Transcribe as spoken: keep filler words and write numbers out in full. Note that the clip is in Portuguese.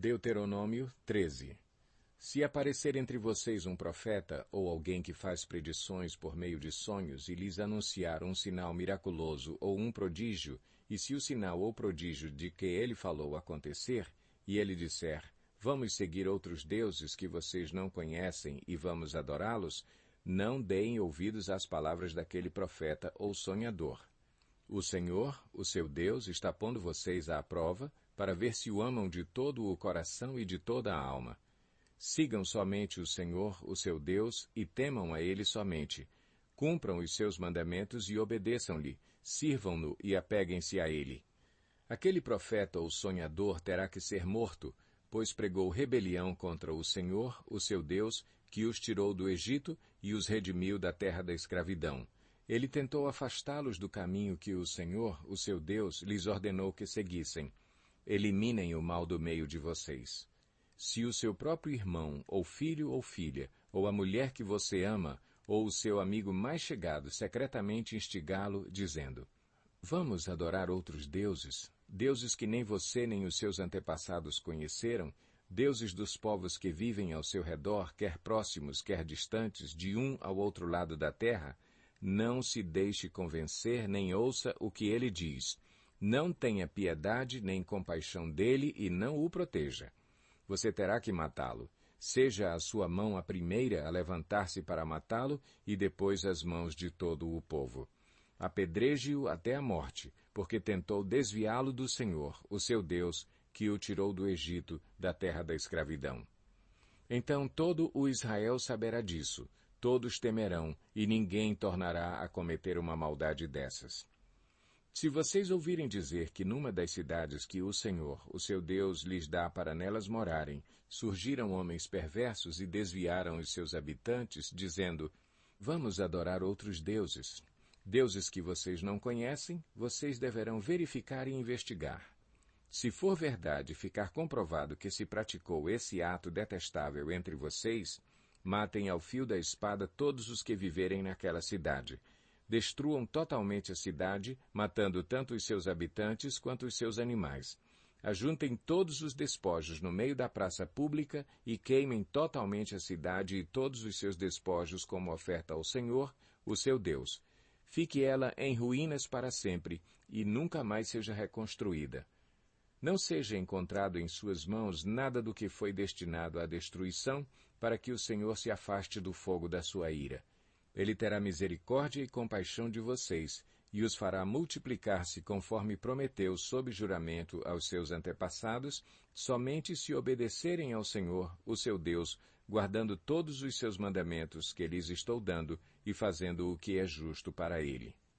Deuteronômio treze. Se aparecer entre vocês um profeta ou alguém que faz predições por meio de sonhos e lhes anunciar um sinal miraculoso ou um prodígio, e se o sinal ou prodígio de que ele falou acontecer, e ele disser, vamos seguir outros deuses que vocês não conhecem e vamos adorá-los, não deem ouvidos às palavras daquele profeta ou sonhador. O Senhor, o seu Deus, está pondo vocês à prova para ver se o amam de todo o coração e de toda a alma. Sigam somente o Senhor, o seu Deus, e temam a Ele somente. Cumpram os seus mandamentos e obedeçam-lhe, sirvam-no e apeguem-se a Ele. Aquele profeta ou sonhador terá que ser morto, pois pregou rebelião contra o Senhor, o seu Deus, que os tirou do Egito e os redimiu da terra da escravidão. Ele tentou afastá-los do caminho que o Senhor, o seu Deus, lhes ordenou que seguissem. Eliminem o mal do meio de vocês. Se o seu próprio irmão, ou filho ou filha, ou a mulher que você ama, ou o seu amigo mais chegado secretamente instigá-lo, dizendo, vamos adorar outros deuses, deuses que nem você nem os seus antepassados conheceram, deuses dos povos que vivem ao seu redor, quer próximos, quer distantes, de um ao outro lado da terra, não se deixe convencer, nem ouça o que ele diz. Não tenha piedade nem compaixão dele e não o proteja. Você terá que matá-lo. Seja a sua mão a primeira a levantar-se para matá-lo e depois as mãos de todo o povo. Apedreje-o até a morte, porque tentou desviá-lo do Senhor, o seu Deus, que o tirou do Egito, da terra da escravidão. Então todo o Israel saberá disso, todos temerão, e ninguém tornará a cometer uma maldade dessas. Se vocês ouvirem dizer que numa das cidades que o Senhor, o seu Deus, lhes dá para nelas morarem, surgiram homens perversos e desviaram os seus habitantes, dizendo, vamos adorar outros deuses. Deuses que vocês não conhecem, vocês deverão verificar e investigar. Se for verdade ficar comprovado que se praticou esse ato detestável entre vocês, matem ao fio da espada todos os que viverem naquela cidade. Destruam totalmente a cidade, matando tanto os seus habitantes quanto os seus animais. Ajuntem todos os despojos no meio da praça pública e queimem totalmente a cidade e todos os seus despojos como oferta ao Senhor, o seu Deus. Fique ela em ruínas para sempre e nunca mais seja reconstruída. Não seja encontrado em suas mãos nada do que foi destinado à destruição, para que o Senhor se afaste do fogo da sua ira. Ele terá misericórdia e compaixão de vocês, e os fará multiplicar-se conforme prometeu sob juramento aos seus antepassados, somente se obedecerem ao Senhor, o seu Deus, guardando todos os seus mandamentos que lhes estou dando e fazendo o que é justo para ele.